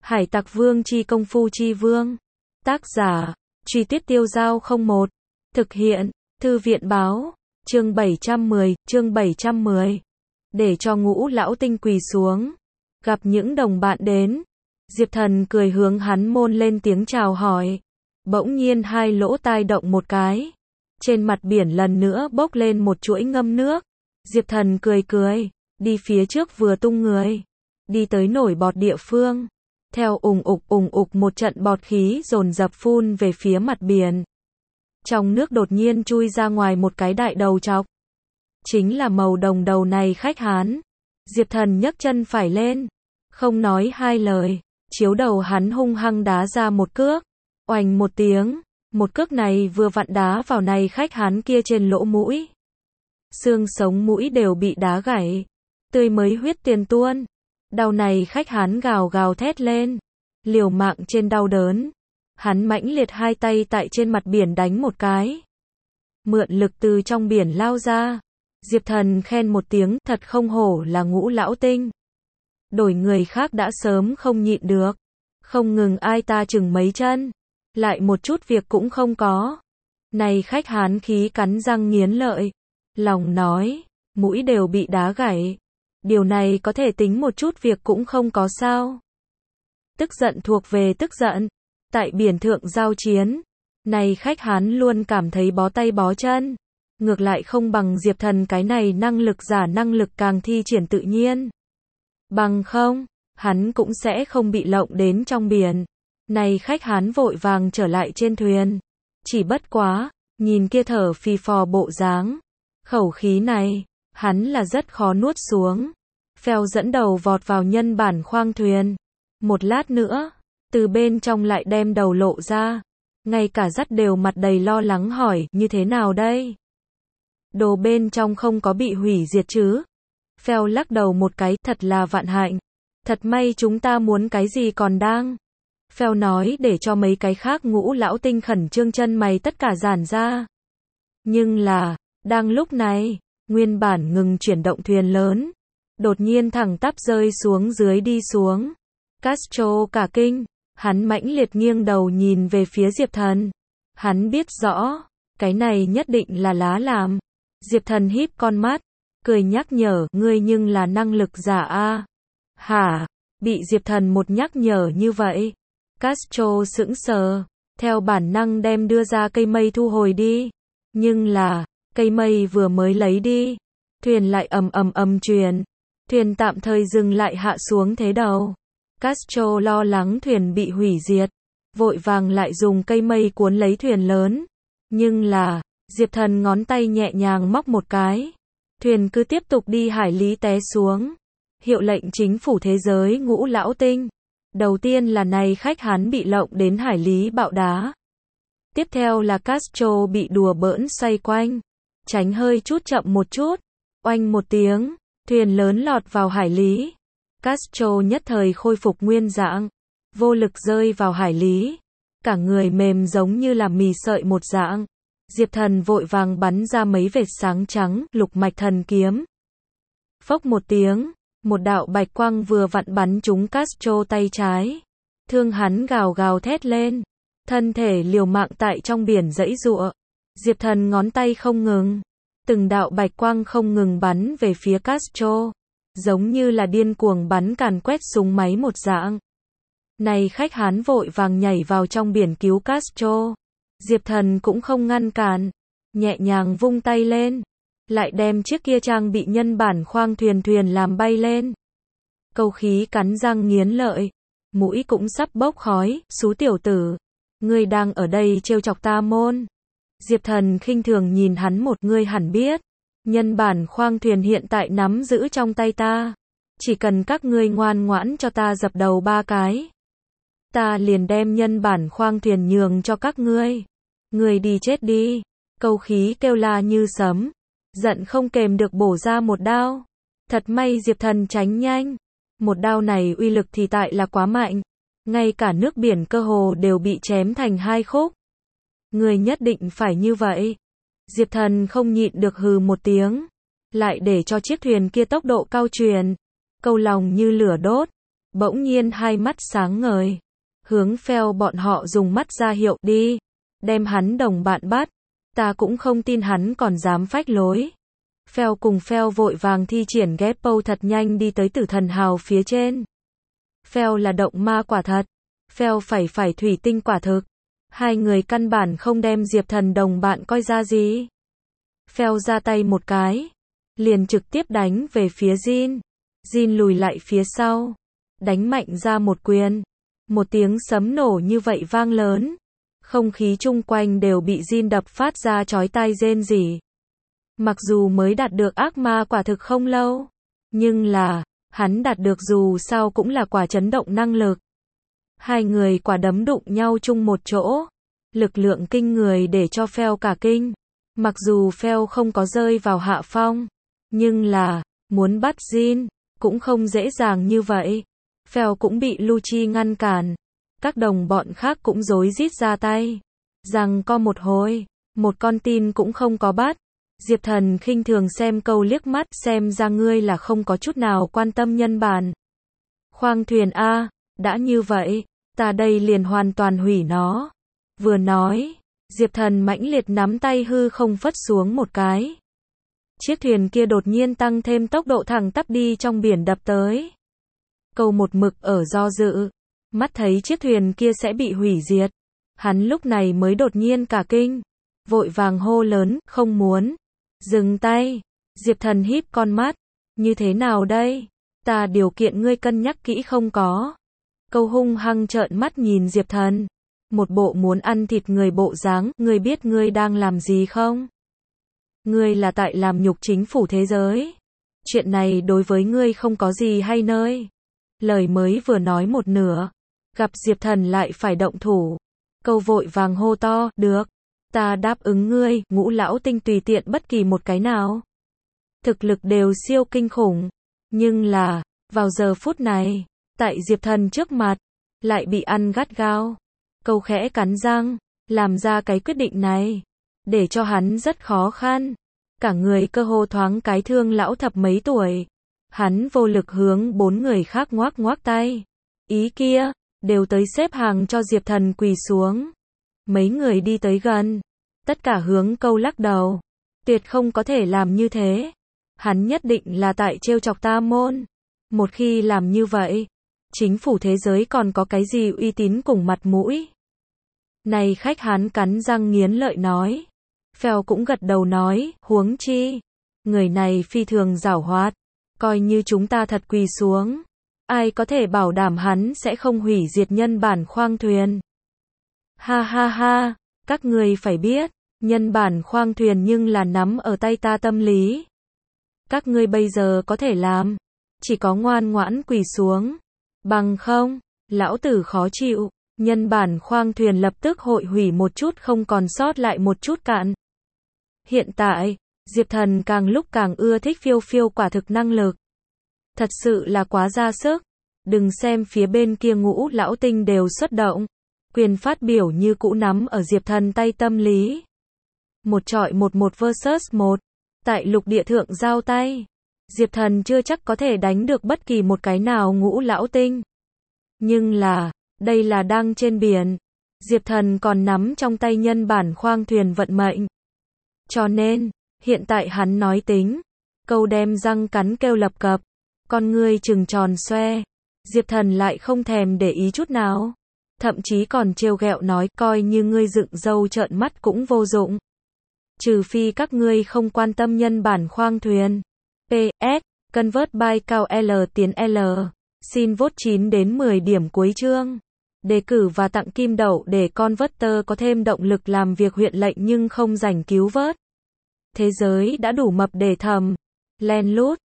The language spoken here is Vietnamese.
Hải Tặc Vương chi công phu chi vương. Tác giả, Truy Tuyết Tiêu Dao 01. Thực hiện, Thư viện báo, chương 710. Để cho Ngũ Lão Tinh quỳ xuống. Gặp những đồng bạn đến. Diệp Thần cười hướng hắn môn lên tiếng chào hỏi. Bỗng nhiên hai lỗ tai động một cái. Trên mặt biển lần nữa bốc lên một chuỗi ngâm nước. Diệp Thần cười, đi phía trước vừa tung người. Đi tới nổi bọt địa phương. Theo ùng ục một trận bọt khí dồn dập phun về phía mặt biển. Trong nước đột nhiên chui ra ngoài một cái đại đầu trọc. Chính là màu đồng đầu này khách Hán. Diệp Thần nhấc chân phải lên. Không nói hai lời. Chiếu đầu hắn hung hăng đá ra một cước. Oành một tiếng. Một cước này vừa vặn đá vào này khách Hán kia trên lỗ mũi. Xương sống mũi đều bị đá gãy. Tươi mới huyết tiền tuôn. Đau này khách Hán gào thét lên. Liều mạng trên đau đớn. Hắn mãnh liệt hai tay tại trên mặt biển đánh một cái. Mượn lực từ trong biển lao ra. Diệp Thần khen một tiếng, thật không hổ là Ngũ Lão Tinh. Đổi người khác đã sớm không nhịn được. Không ngừng ai ta chừng mấy chân. Lại một chút việc cũng không có. Này khách Hán khí cắn răng nghiến lợi. Lòng nói, mũi đều bị đá gãy. Điều này có thể tính một chút việc cũng không có sao. Tức giận thuộc về tức giận. Tại biển thượng giao chiến. Này khách Hán luôn cảm thấy bó tay bó chân. Ngược lại không bằng Diệp Thần cái này năng lực giả năng lực càng thi triển tự nhiên. Bằng không, hắn cũng sẽ không bị lộng đến trong biển. Này khách Hán vội vàng trở lại trên thuyền. Chỉ bất quá, nhìn kia thở phì phò bộ dáng. Khẩu khí này, hắn là rất khó nuốt xuống. Phèo dẫn đầu vọt vào nhân bản khoang thuyền. Một lát nữa, từ bên trong lại đem đầu lộ ra. Ngay cả dắt đều mặt đầy lo lắng hỏi, như thế nào đây? Đồ bên trong không có bị hủy diệt chứ? Phèo lắc đầu một cái, thật là vạn hạnh. Thật may chúng ta muốn cái gì còn đang. Phèo nói để cho mấy cái khác Ngũ Lão Tinh khẩn trương chân mày tất cả giãn ra. Nhưng là, đang lúc này, nguyên bản ngừng chuyển động thuyền lớn. Đột nhiên thẳng tắp rơi xuống dưới đi xuống. Castro cả kinh. Hắn mãnh liệt nghiêng đầu nhìn về phía Diệp Thần. Hắn biết rõ, cái này nhất định là lá làm. Diệp Thần híp con mắt, cười nhắc nhở, ngươi nhưng là năng lực giả a. Hả? Bị Diệp Thần một nhắc nhở như vậy. Castro sững sờ, theo bản năng đem đưa ra cây mây thu hồi đi. Nhưng là, cây mây vừa mới lấy đi, thuyền lại ầm chuyển. Thuyền tạm thời dừng lại hạ xuống thế đầu. Castro lo lắng thuyền bị hủy diệt, vội vàng lại dùng cây mây cuốn lấy thuyền lớn. Nhưng là, Diệp Thần ngón tay nhẹ nhàng móc một cái. Thuyền cứ tiếp tục đi hải lý té xuống. Hiệu lệnh chính phủ thế giới Ngũ Lão Tinh. Đầu tiên là này khách Hán bị lộng đến hải lý bạo đá. Tiếp theo là Castro bị đùa bỡn xoay quanh. Tránh hơi chút chậm một chút. Oanh một tiếng, thuyền lớn lọt vào hải lý. Castro nhất thời khôi phục nguyên dạng. Vô lực rơi vào hải lý. Cả người mềm giống như là mì sợi một dạng. Diệp Thần vội vàng bắn ra mấy vệt sáng trắng, lục mạch thần kiếm. Phốc một tiếng, một đạo bạch quang vừa vặn bắn trúng Castro tay trái. Thương hắn gào thét lên. Thân thể liều mạng tại trong biển giãy giụa. Diệp Thần ngón tay không ngừng. Từng đạo bạch quang không ngừng bắn về phía Castro. Giống như là điên cuồng bắn càn quét súng máy một dạng. Này khách Hán vội vàng nhảy vào trong biển cứu Castro. Diệp Thần cũng không ngăn cản. Nhẹ nhàng vung tay lên. Lại đem chiếc kia trang bị nhân bản khoang thuyền làm bay lên. Câu khí cắn răng nghiến lợi. Mũi cũng sắp bốc khói. Xú tiểu tử. Ngươi đang ở đây trêu chọc ta môn. Diệp Thần khinh thường nhìn hắn một, ngươi hẳn biết. Nhân bản khoang thuyền hiện tại nắm giữ trong tay ta. Chỉ cần các ngươi ngoan ngoãn cho ta dập đầu 3 cái. Ta liền đem nhân bản khoang thuyền nhường cho các ngươi. Ngươi đi chết đi. Câu khí kêu la như sấm. Giận không kềm được bổ ra một đao. Thật may Diệp Thần tránh nhanh. Một đao này uy lực thì tại là quá mạnh. Ngay cả nước biển cơ hồ đều bị chém thành 2 khúc. Ngươi nhất định phải như vậy. Diệp Thần không nhịn được hừ một tiếng. Lại để cho chiếc thuyền kia tốc độ cao truyền. Câu lòng như lửa đốt. bỗng nhiên hai mắt sáng ngời, hướng Phèo bọn họ dùng mắt ra hiệu đi, đem hắn đồng bạn bắt, ta cũng không tin hắn còn dám phách lối. Phèo cùng Phèo vội vàng thi triển ghép pâu thật nhanh đi tới tử thần hào phía trên. Phèo là động ma quả thật, Phèo phải thủy tinh quả thực. Hai người căn bản không đem Diệp Thần đồng bạn coi ra gì. Phèo ra tay một cái, liền trực tiếp đánh về phía Jin. Jin lùi lại phía sau, đánh mạnh ra một quyền. Một tiếng sấm nổ như vậy vang lớn. Không khí chung quanh đều bị Jin đập phát ra chói tai rên rỉ. Mặc dù mới đạt được ác ma quả thực không lâu, nhưng là, hắn đạt được dù sao cũng là quả chấn động năng lực. Hai người quả đấm đụng nhau chung một chỗ. Lực lượng kinh người để cho Phèo cả kinh. Mặc dù Phèo không có rơi vào hạ phong, nhưng là, muốn bắt Jin, cũng không dễ dàng như vậy. Phèo cũng bị Lucci ngăn cản. Các đồng bọn khác cũng rối rít ra tay. Rằng co một hồi, một con tin cũng không có bắt. Diệp Thần khinh thường xem câu liếc mắt, xem ra ngươi là không có chút nào quan tâm nhân bản. Khoang thuyền A, đã như vậy, ta đây liền hoàn toàn hủy nó. Vừa nói, Diệp Thần mãnh liệt nắm tay hư không phất xuống một cái. Chiếc thuyền kia đột nhiên tăng thêm tốc độ thẳng tắp đi trong biển đập tới. Câu một mực ở do dự, mắt thấy chiếc thuyền kia sẽ bị hủy diệt. Hắn lúc này mới đột nhiên cả kinh, vội vàng hô lớn, không muốn. Dừng tay. Diệp Thần híp con mắt, như thế nào đây? Ta điều kiện ngươi cân nhắc kỹ không có. Câu hung hăng trợn mắt nhìn Diệp Thần. Một bộ muốn ăn thịt người bộ dáng, ngươi biết ngươi đang làm gì không? Ngươi là tại làm nhục chính phủ thế giới. Chuyện này đối với ngươi không có gì hay nơi. Lời mới vừa nói một nửa, gặp Diệp Thần lại phải động thủ. Câu vội vàng hô to, được, ta đáp ứng ngươi, Ngũ lão tinh tùy tiện bất kỳ một cái nào. Thực lực đều siêu kinh khủng. Nhưng là, vào giờ phút này, tại Diệp Thần trước mặt, lại bị ăn gắt gao. Câu khẽ cắn răng, làm ra cái quyết định này, để cho hắn rất khó khăn. Cả người cơ hồ thoáng cái thương lão thập mấy tuổi. Hắn vô lực hướng bốn người khác ngoác ngoác tay. Ý kia, đều tới xếp hàng cho Diệp Thần quỳ xuống. Mấy người đi tới gần, tất cả hướng câu lắc đầu. Tuyệt không có thể làm như thế. Hắn nhất định là tại trêu chọc ta môn. Một khi làm như vậy, chính phủ thế giới còn có cái gì uy tín cùng mặt mũi. Này khách, hắn cắn răng nghiến lợi nói. Phèo cũng gật đầu nói, huống chi. Người này phi thường giảo hoạt. Coi như chúng ta thật quỳ xuống. Ai có thể bảo đảm hắn sẽ không hủy diệt nhân bản khoang thuyền. Ha ha ha, các người phải biết, nhân bản khoang thuyền nhưng là nắm ở tay ta tâm lý. Các ngươi bây giờ có thể làm, chỉ có ngoan ngoãn quỳ xuống. Bằng không, lão tử khó chịu. Nhân bản khoang thuyền lập tức hội hủy một chút không còn sót lại một chút cạn. Hiện tại, Diệp Thần càng lúc càng ưa thích phiêu phiêu quả thực năng lực. Thật sự là quá ra sức. Đừng xem phía bên kia Ngũ lão tinh đều xuất động. Quyền phát biểu như cũ nắm ở Diệp Thần tay tâm lý. Một chọi một versus một. Tại lục địa thượng giao tay. Diệp Thần chưa chắc có thể đánh được bất kỳ một cái nào Ngũ lão tinh. Nhưng là, đây là đang trên biển. Diệp Thần còn nắm trong tay nhân bản khoang thuyền vận mệnh. Cho nên, hiện tại hắn nói tính. Câu đem răng cắn kêu lập cập. Con ngươi trừng tròn xoe. Diệp Thần lại không thèm để ý chút nào. Thậm chí còn trêu ghẹo nói, coi như ngươi dựng râu trợn mắt cũng vô dụng. Trừ phi các ngươi không quan tâm nhân bản khoang thuyền. PS, convert by cao L tiến L. Xin vote 9 đến 10 điểm cuối chương. Đề cử và tặng kim đậu để Converter có thêm động lực làm việc huyện lệnh nhưng không rảnh cứu vớt. Thế giới đã đủ mập để thầm. Len lút.